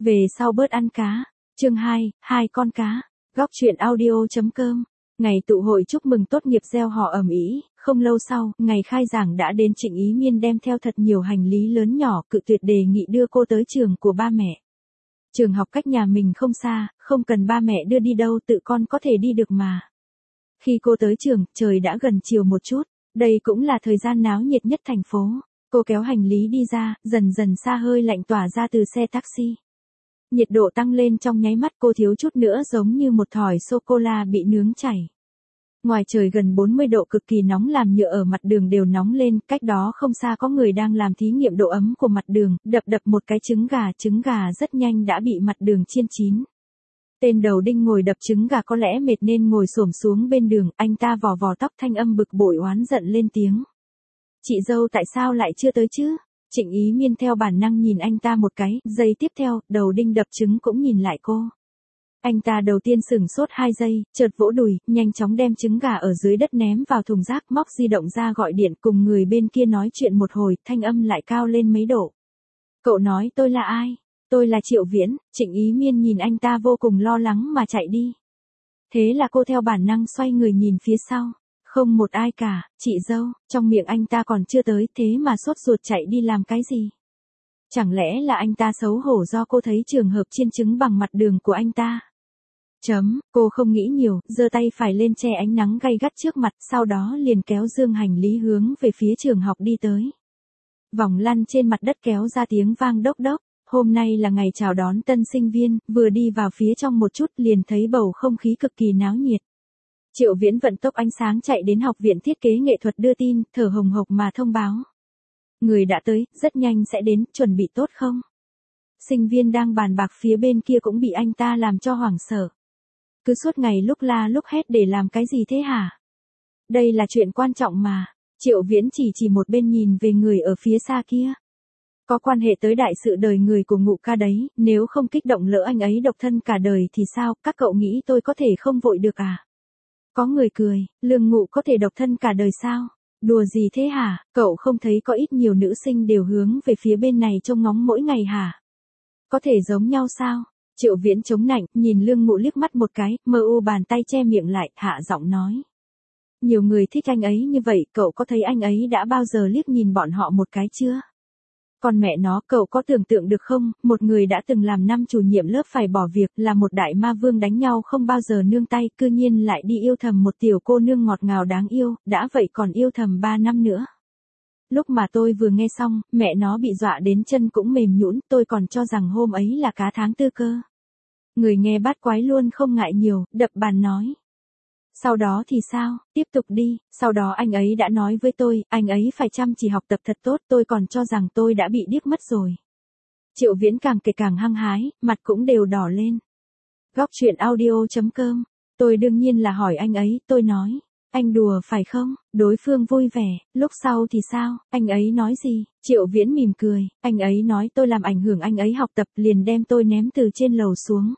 Về sau bớt ăn cá. Chương 2, hai con cá. Góc truyện audio.com. Ngày tụ hội chúc mừng tốt nghiệp gieo họ ầm ĩ, không lâu sau, ngày khai giảng đã đến. Trịnh Ý Miên đem theo thật nhiều hành lý lớn nhỏ, cự tuyệt đề nghị đưa cô tới trường của ba mẹ. Trường học cách nhà mình không xa, không cần ba mẹ đưa đi đâu, tự con có thể đi được mà. Khi cô tới trường, trời đã gần chiều một chút, đây cũng là thời gian náo nhiệt nhất thành phố. Cô kéo hành lý đi ra, dần dần xa hơi lạnh tỏa ra từ xe taxi. Nhiệt độ tăng lên trong nháy mắt, cô thiếu chút nữa giống như một thỏi sô-cô-la bị nướng chảy. Ngoài trời gần 40 độ cực kỳ nóng làm nhựa ở mặt đường đều nóng lên, cách đó không xa có người đang làm thí nghiệm độ ấm của mặt đường, đập một cái trứng gà rất nhanh đã bị mặt đường chiên chín. Tên đầu đinh ngồi đập trứng gà có lẽ mệt nên ngồi xổm xuống bên đường, anh ta vò tóc thanh âm bực bội oán giận lên tiếng. Chị dâu tại sao lại chưa tới chứ? Trịnh Ý Miên theo bản năng nhìn anh ta một cái, giây tiếp theo, đầu đinh đập trứng cũng nhìn lại cô. Anh ta đầu tiên sửng sốt 2 giây, chợt vỗ đùi, nhanh chóng đem trứng gà ở dưới đất ném vào thùng rác, móc di động ra gọi điện cùng người bên kia nói chuyện một hồi, thanh âm lại cao lên mấy độ. Cậu nói tôi là ai? Tôi là Triệu Viễn. Trịnh Ý Miên nhìn anh ta vô cùng lo lắng mà chạy đi. Thế là cô theo bản năng xoay người nhìn phía sau. Không một ai cả, chị dâu, trong miệng anh ta còn chưa tới, thế mà sốt ruột chạy đi làm cái gì? Chẳng lẽ là anh ta xấu hổ do cô thấy trường hợp chiên trứng bằng mặt đường của anh ta? Cô không nghĩ nhiều, giơ tay phải lên che ánh nắng gay gắt trước mặt, sau đó liền kéo dương hành lý hướng về phía trường học đi tới. Vòng lăn trên mặt đất kéo ra tiếng vang đốc đốc. Hôm nay là ngày chào đón tân sinh viên, vừa đi vào phía trong một chút liền thấy bầu không khí cực kỳ náo nhiệt. Triệu Viễn vận tốc ánh sáng chạy đến học viện thiết kế nghệ thuật đưa tin, thở hồng hộc mà thông báo. Người đã tới, rất nhanh sẽ đến, chuẩn bị tốt không? Sinh viên đang bàn bạc phía bên kia cũng bị anh ta làm cho hoảng sợ. Cứ suốt ngày lúc la lúc hét để làm cái gì thế hả? Đây là chuyện quan trọng mà. Triệu Viễn chỉ một bên nhìn về người ở phía xa kia. Có quan hệ tới đại sự đời người của Ngụ ca đấy, nếu không kích động lỡ anh ấy độc thân cả đời thì sao, các cậu nghĩ tôi có thể không vội được à? Có người cười, Lương Ngụ có thể độc thân cả đời sao? Đùa gì thế hả, cậu không thấy có ít nhiều nữ sinh đều hướng về phía bên này trông ngóng mỗi ngày hả? Có thể giống nhau sao? Triệu Viễn chống nạnh, nhìn Lương Ngụ liếc mắt một cái, mơ u bàn tay che miệng lại, hạ giọng nói. Nhiều người thích anh ấy như vậy, cậu có thấy anh ấy đã bao giờ liếc nhìn bọn họ một cái chưa? Còn mẹ nó, cậu có tưởng tượng được không, một người đã từng làm năm chủ nhiệm lớp phải bỏ việc, là một đại ma vương đánh nhau không bao giờ nương tay, cư nhiên lại đi yêu thầm một tiểu cô nương ngọt ngào đáng yêu, đã vậy còn yêu thầm 3 năm nữa. Lúc mà tôi vừa nghe xong, mẹ nó bị dọa đến chân cũng mềm nhũn, tôi còn cho rằng hôm ấy là cá tháng tư cơ. Người nghe bát quái luôn không ngại nhiều, đập bàn nói. Sau đó thì sao, tiếp tục đi, sau đó anh ấy đã nói với tôi, anh ấy phải chăm chỉ học tập thật tốt, tôi còn cho rằng tôi đã bị điếc mất rồi. Triệu Viễn càng kể càng hăng hái, mặt cũng đều đỏ lên. Góc truyện audio.com, tôi đương nhiên là hỏi anh ấy, tôi nói, anh đùa phải không, đối phương vui vẻ, lúc sau thì sao, anh ấy nói gì, Triệu Viễn mỉm cười, anh ấy nói tôi làm ảnh hưởng anh ấy học tập liền đem tôi ném từ trên lầu xuống.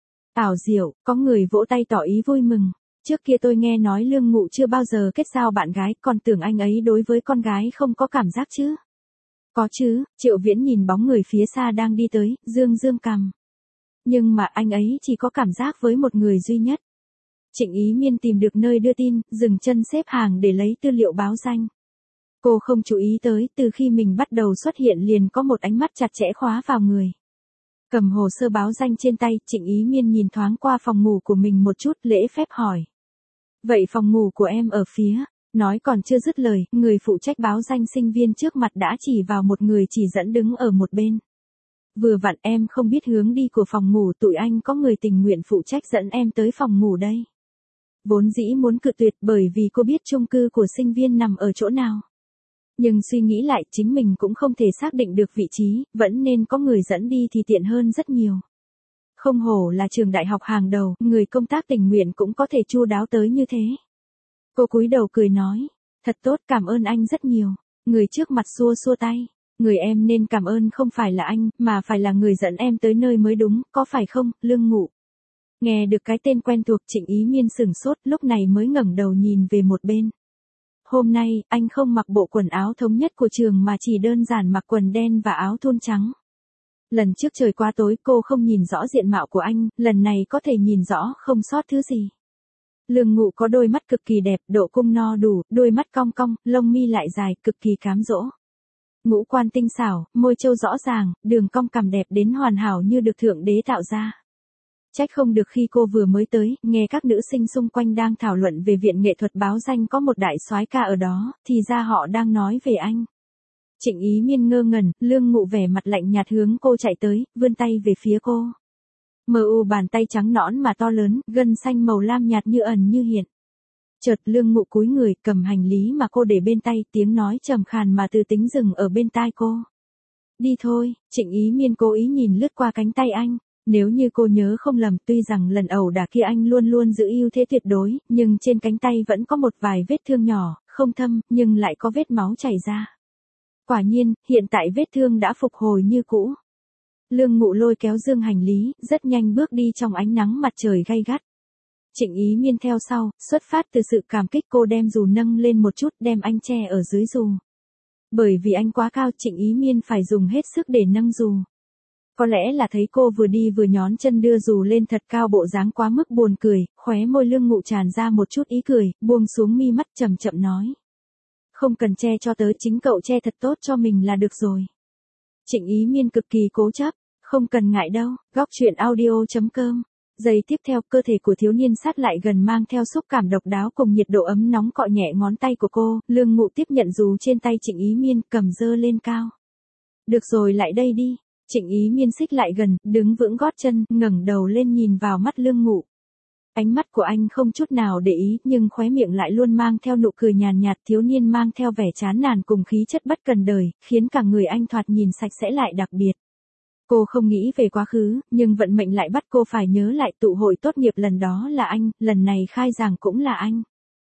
Ảo diệu, có người vỗ tay tỏ ý vui mừng. Trước kia tôi nghe nói Lương Ngụ chưa bao giờ kết giao bạn gái, còn tưởng anh ấy đối với con gái không có cảm giác chứ. Có chứ, Triệu Viễn nhìn bóng người phía xa đang đi tới, dương cằm. Nhưng mà anh ấy chỉ có cảm giác với một người duy nhất. Trịnh Ý Miên tìm được nơi đưa tin, dừng chân xếp hàng để lấy tư liệu báo danh. Cô không chú ý tới, từ khi mình bắt đầu xuất hiện liền có một ánh mắt chặt chẽ khóa vào người. Cầm hồ sơ báo danh trên tay, Trịnh Ý Miên nhìn thoáng qua phòng ngủ của mình một chút, lễ phép hỏi. Vậy phòng ngủ của em ở phía, nói còn chưa dứt lời, người phụ trách báo danh sinh viên trước mặt đã chỉ vào một người chỉ dẫn đứng ở một bên. Vừa vặn em không biết hướng đi của phòng ngủ, tụi anh có người tình nguyện phụ trách dẫn em tới phòng ngủ đây. Vốn dĩ muốn cự tuyệt bởi vì cô biết chung cư của sinh viên nằm ở chỗ nào. Nhưng suy nghĩ lại chính mình cũng không thể xác định được vị trí, vẫn nên có người dẫn đi thì tiện hơn rất nhiều. Không hổ là trường đại học hàng đầu, người công tác tình nguyện cũng có thể chu đáo tới như thế. Cô cúi đầu cười nói, thật tốt, cảm ơn anh rất nhiều. Người trước mặt xua tay, người em nên cảm ơn không phải là anh, mà phải là người dẫn em tới nơi mới đúng, có phải không, Lương Ngụ? Nghe được cái tên quen thuộc, Trịnh Ý Miên sửng sốt, lúc này mới ngẩng đầu nhìn về một bên. Hôm nay, anh không mặc bộ quần áo thống nhất của trường mà chỉ đơn giản mặc quần đen và áo thun trắng. Lần trước trời quá tối cô không nhìn rõ diện mạo của anh, lần này có thể nhìn rõ không sót thứ gì. Lương Ngụ có đôi mắt cực kỳ đẹp, độ cung no đủ, đôi mắt cong cong, lông mi lại dài, cực kỳ cám dỗ. Ngũ quan tinh xảo, môi trâu rõ ràng, đường cong cằm đẹp đến hoàn hảo như được thượng đế tạo ra. Trách không được khi cô vừa mới tới, nghe các nữ sinh xung quanh đang thảo luận về viện nghệ thuật báo danh có một đại soái ca ở đó, thì ra họ đang nói về anh. Trịnh Ý Miên ngơ ngẩn, Lương Ngụ vẻ mặt lạnh nhạt hướng cô chạy tới, vươn tay về phía cô. Bàn tay trắng nõn mà to lớn, gân xanh màu lam nhạt như ẩn như hiện. Chợt Lương Ngụ cúi người, cầm hành lý mà cô để bên tay, tiếng nói trầm khàn mà từ tính dừng ở bên tai cô. Đi thôi, Trịnh Ý Miên cố ý nhìn lướt qua cánh tay anh. Nếu như cô nhớ không lầm, tuy rằng lần ẩu đả kia anh luôn luôn giữ ưu thế tuyệt đối, nhưng trên cánh tay vẫn có một vài vết thương nhỏ, không thâm, nhưng lại có vết máu chảy ra. Quả nhiên, hiện tại vết thương đã phục hồi như cũ. Lương Ngụ lôi kéo dương hành lý, rất nhanh bước đi trong ánh nắng mặt trời gay gắt. Trịnh Ý Miên theo sau, xuất phát từ sự cảm kích cô đem dù nâng lên một chút, đem anh che ở dưới dù. Bởi vì anh quá cao, Trịnh Ý Miên phải dùng hết sức để nâng dù. Có lẽ là thấy cô vừa đi vừa nhón chân đưa dù lên thật cao, bộ dáng quá mức buồn cười, khóe môi Lương Ngụ tràn ra một chút ý cười, buông xuống mi mắt chậm chậm nói. Không cần che cho tớ, chính cậu che thật tốt cho mình là được rồi. Trịnh Ý Miên cực kỳ cố chấp, không cần ngại đâu, góc truyện audio.com. Giây tiếp theo, cơ thể của thiếu niên sát lại gần mang theo xúc cảm độc đáo cùng nhiệt độ ấm nóng cọ nhẹ ngón tay của cô, Lương Ngụ tiếp nhận dù trên tay Trịnh Ý Miên, cầm dơ lên cao. Được rồi, lại đây đi. Trịnh Ý Miên xích lại gần, đứng vững gót chân, ngẩng đầu lên nhìn vào mắt Lương Ngụ. Ánh mắt của anh không chút nào để ý, nhưng khóe miệng lại luôn mang theo nụ cười nhàn nhạt, thiếu niên mang theo vẻ chán nản cùng khí chất bất cần đời, khiến cả người anh thoạt nhìn sạch sẽ lại đặc biệt. Cô không nghĩ về quá khứ, nhưng vận mệnh lại bắt cô phải nhớ lại tụ hội tốt nghiệp lần đó là anh, lần này khai giảng cũng là anh.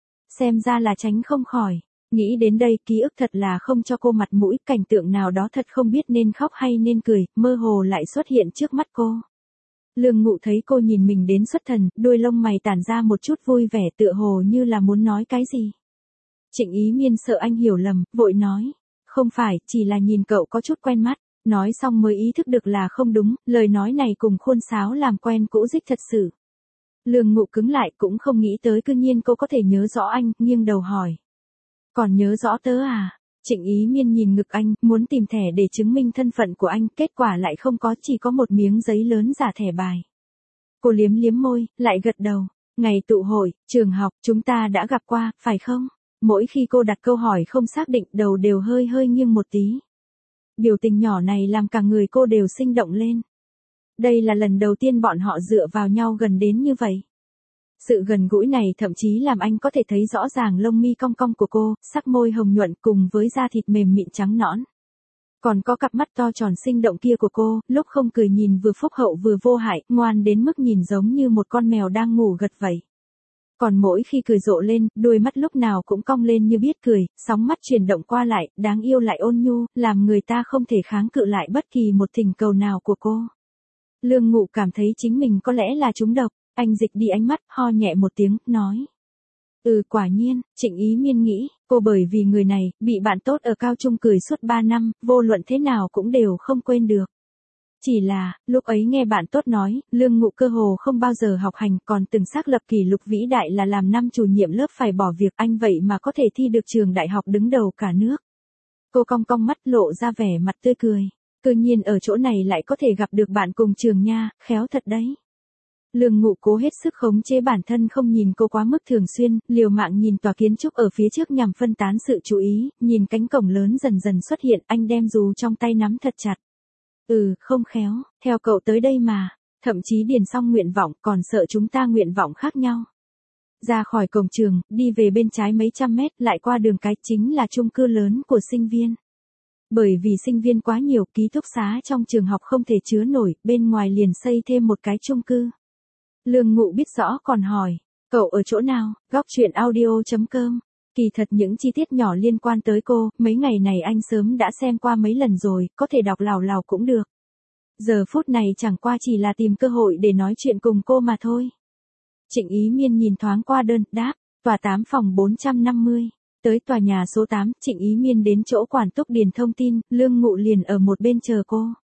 Xem ra là tránh không khỏi. Nghĩ đến đây, ký ức thật là không cho cô mặt mũi, cảnh tượng nào đó thật không biết nên khóc hay nên cười, mơ hồ lại xuất hiện trước mắt cô. Lương Ngụ thấy cô nhìn mình đến xuất thần, đuôi lông mày tản ra một chút vui vẻ, tựa hồ như là muốn nói cái gì. Trịnh Ý Miên sợ anh hiểu lầm, vội nói. Không phải, chỉ là nhìn cậu có chút quen mắt. Nói xong mới ý thức được là không đúng, lời nói này cùng khuôn sáo làm quen cũ dích thật sự. Lương Ngụ cứng lại, cũng không nghĩ tới cư nhiên cô có thể nhớ rõ anh, nghiêng đầu hỏi. Còn nhớ rõ tớ à? Trịnh Ý Miên nhìn ngực anh, muốn tìm thẻ để chứng minh thân phận của anh, kết quả lại không có, chỉ có một miếng giấy lớn giả thẻ bài. Cô liếm liếm môi, lại gật đầu. Ngày tụ hội, trường học, chúng ta đã gặp qua, phải không? Mỗi khi cô đặt câu hỏi không xác định, đầu đều hơi nghiêng một tí. Biểu tình nhỏ này làm cả người cô đều sinh động lên. Đây là lần đầu tiên bọn họ dựa vào nhau gần đến như vậy. Sự gần gũi này thậm chí làm anh có thể thấy rõ ràng lông mi cong cong của cô, sắc môi hồng nhuận cùng với da thịt mềm mịn trắng nõn. Còn có cặp mắt to tròn sinh động kia của cô, lúc không cười nhìn vừa phúc hậu vừa vô hại, ngoan đến mức nhìn giống như một con mèo đang ngủ gật vậy. Còn mỗi khi cười rộ lên, đôi mắt lúc nào cũng cong lên như biết cười, sóng mắt chuyển động qua lại, đáng yêu lại ôn nhu, làm người ta không thể kháng cự lại bất kỳ một thỉnh cầu nào của cô. Lương Ngụ cảm thấy chính mình có lẽ là trúng độc, anh dịch đi ánh mắt, ho nhẹ một tiếng, nói. Quả nhiên, Trịnh Ý Miên nghĩ, cô bởi vì người này, bị bạn tốt ở cao trung cười suốt 3 năm, vô luận thế nào cũng đều không quên được. Chỉ là, lúc ấy nghe bạn tốt nói, Lương Ngụ cơ hồ không bao giờ học hành, còn từng xác lập kỷ lục vĩ đại là làm năm chủ nhiệm lớp phải bỏ việc, anh vậy mà có thể thi được trường đại học đứng đầu cả nước. Cô cong cong mắt lộ ra vẻ mặt tươi cười. Tự nhiên ở chỗ này lại có thể gặp được bạn cùng trường nha, khéo thật đấy. Lương Ngụ cố hết sức khống chế bản thân không nhìn cô quá mức thường xuyên, liều mạng nhìn tòa kiến trúc ở phía trước nhằm phân tán sự chú ý, nhìn cánh cổng lớn dần dần xuất hiện, anh đem dù trong tay nắm thật chặt. Không khéo, theo cậu tới đây mà, thậm chí điền xong nguyện vọng, còn sợ chúng ta nguyện vọng khác nhau. Ra khỏi cổng trường, đi về bên trái mấy trăm mét, lại qua đường cái, chính là chung cư lớn của sinh viên. Bởi vì sinh viên quá nhiều, ký túc xá trong trường học không thể chứa nổi, bên ngoài liền xây thêm một cái chung cư. Lương Ngụ biết rõ còn hỏi, cậu ở chỗ nào, góc truyện audio.com. Kỳ thật những chi tiết nhỏ liên quan tới cô, mấy ngày này anh sớm đã xem qua mấy lần rồi, có thể đọc lào lào cũng được. Giờ phút này chẳng qua chỉ là tìm cơ hội để nói chuyện cùng cô mà thôi. Trịnh Ý Miên nhìn thoáng qua đơn, đáp, tòa 8 phòng 450. Tới tòa nhà số 8, Trịnh Ý Miên đến chỗ quản túc điền thông tin, Lương Ngụ liền ở một bên chờ cô.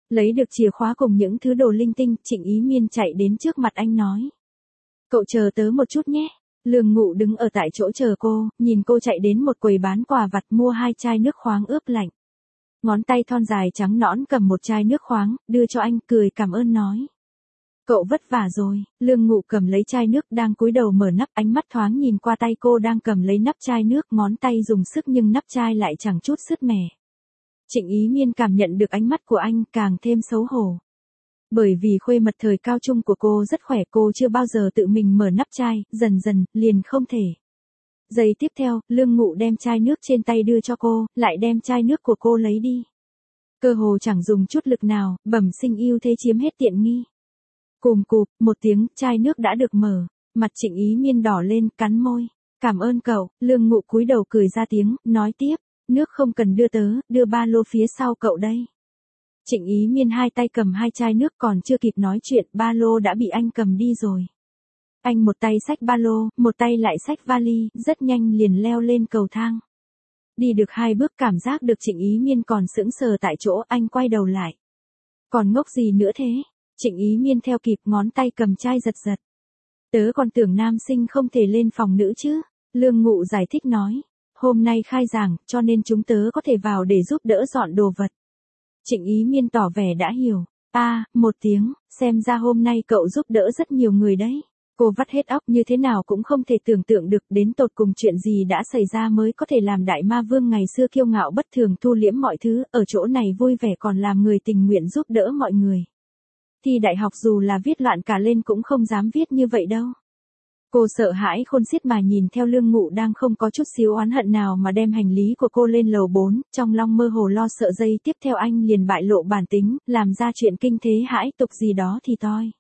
Lấy được chìa khóa cùng những thứ đồ linh tinh, Trịnh Ý Miên chạy đến trước mặt anh nói. Cậu chờ tớ một chút nhé. Lương Ngụ đứng ở tại chỗ chờ cô, nhìn cô chạy đến một quầy bán quà vặt mua 2 chai nước khoáng ướp lạnh. Ngón tay thon dài trắng nõn cầm một chai nước khoáng, đưa cho anh, cười cảm ơn nói. Cậu vất vả rồi. Lương Ngụ cầm lấy chai nước đang cúi đầu mở nắp, ánh mắt thoáng nhìn qua tay cô đang cầm lấy nắp chai nước, ngón tay dùng sức nhưng nắp chai lại chẳng chút sứt mẻ. Trịnh Ý Miên cảm nhận được ánh mắt của anh, càng thêm xấu hổ. Bởi vì khuê mật thời cao trung của cô rất khỏe, cô chưa bao giờ tự mình mở nắp chai, dần dần, liền không thể. Giây tiếp theo, Lương Ngụ đem chai nước trên tay đưa cho cô, lại đem chai nước của cô lấy đi. Cơ hồ chẳng dùng chút lực nào, bẩm sinh yêu thế chiếm hết tiện nghi. Cùm cụp, một tiếng, chai nước đã được mở. Mặt Trịnh Ý Miên đỏ lên, cắn môi. Cảm ơn cậu. Lương Ngụ cúi đầu cười ra tiếng, nói tiếp. Nước không cần đưa tớ, đưa ba lô phía sau cậu đây. Trịnh Ý Miên hai tay cầm 2 chai nước, còn chưa kịp nói chuyện, ba lô đã bị anh cầm đi rồi. Anh một tay xách ba lô, một tay lại xách vali, rất nhanh liền leo lên cầu thang. Đi được 2 bước cảm giác được Trịnh Ý Miên còn sững sờ tại chỗ, anh quay đầu lại. Còn ngốc gì nữa thế? Trịnh Ý Miên theo kịp, ngón tay cầm chai giật giật. Tớ còn tưởng nam sinh không thể lên phòng nữ chứ. Lương Ngụ giải thích nói. Hôm nay khai giảng, cho nên chúng tớ có thể vào để giúp đỡ dọn đồ vật. Trịnh Ý Miên tỏ vẻ đã hiểu. Một tiếng, xem ra hôm nay cậu giúp đỡ rất nhiều người đấy. Cô vắt hết óc, như thế nào cũng không thể tưởng tượng được đến tột cùng chuyện gì đã xảy ra mới có thể làm đại ma vương ngày xưa kiêu ngạo bất thường thu liễm mọi thứ, ở chỗ này vui vẻ còn làm người tình nguyện giúp đỡ mọi người. Thi đại học dù là viết loạn cả lên cũng không dám viết như vậy đâu. Cô sợ hãi khôn xiết mà nhìn theo Lương Ngụ đang không có chút xíu oán hận nào mà đem hành lý của cô lên lầu 4, trong lòng mơ hồ lo sợ giây tiếp theo anh liền bại lộ bản tính, làm ra chuyện kinh thế hãi tục gì đó thì toi.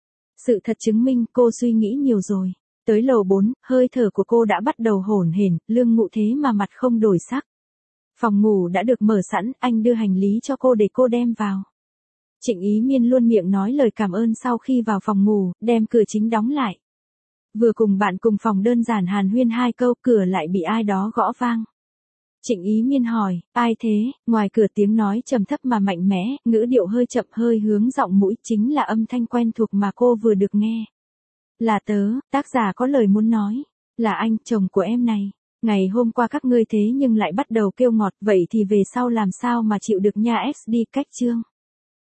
Sự thật chứng minh cô suy nghĩ nhiều rồi. Tới lầu 4, hơi thở của cô đã bắt đầu hổn hển, Lương Ngụ thế mà mặt không đổi sắc. Phòng ngủ đã được mở sẵn, anh đưa hành lý cho cô để cô đem vào. Trịnh Ý Miên luôn miệng nói lời cảm ơn sau khi vào phòng ngủ, đem cửa chính đóng lại. Vừa cùng bạn cùng phòng đơn giản hàn huyên 2 câu, cửa lại bị ai đó gõ vang. Trịnh Ý Miên hỏi, ai thế? Ngoài cửa tiếng nói trầm thấp mà mạnh mẽ, ngữ điệu hơi chậm hơi hướng giọng mũi, chính là âm thanh quen thuộc mà cô vừa được nghe. Là tớ, tác giả có lời muốn nói. Là anh, chồng của em này. Ngày hôm qua các ngươi thế nhưng lại bắt đầu kêu ngọt, vậy thì về sau làm sao mà chịu được nha, SD cách chương.